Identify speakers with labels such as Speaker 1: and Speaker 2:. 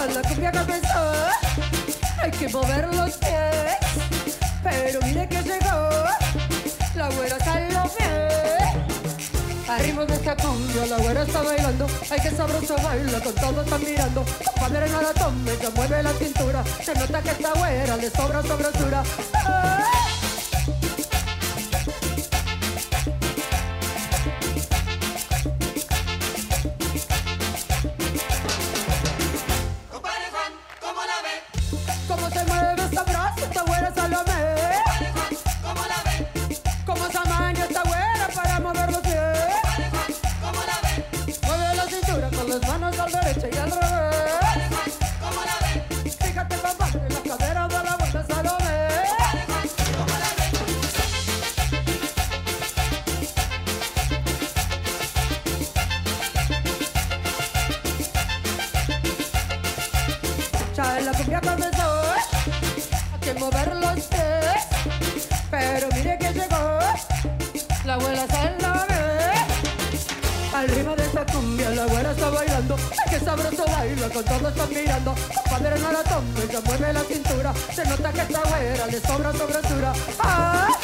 Speaker 1: A la cumbia comenzó, hay que mover los pies. Pero mire que llegó, la güera se lo ve. Al ritmo de esta cumbia la güera está bailando. Ay, que sabroso baila, con todos están mirando. Compadre, no la tome, ya mueve la cintura. Se nota que esta güera le sobra sabrosura. ¡Ah! ¿Cómo se mueve esta brazo, esta güera Salomé?
Speaker 2: ¿Cómo la ve?
Speaker 1: ¿Cómo se amaña esta güera para mover los pies?
Speaker 2: ¿Cómo la ve?
Speaker 1: Mueve la cintura con las manos al derecho y al revés.
Speaker 2: ¿Cómo la ve?
Speaker 1: Fíjate, compadre, la cadera de la buena Salomé.
Speaker 2: ¿Cómo la ve?
Speaker 1: Ya la cumbia comenzó, hay que mover los pies. Pero mire que llegó, la abuela Salomé. Al ritmo de esta cumbia la güera está bailando. Ay, que sabroso baila, con todos están mirando. Compadre, no la tome, ya mueve la cintura. Se nota que esta güera le sobra sabrosura. ¡Ah!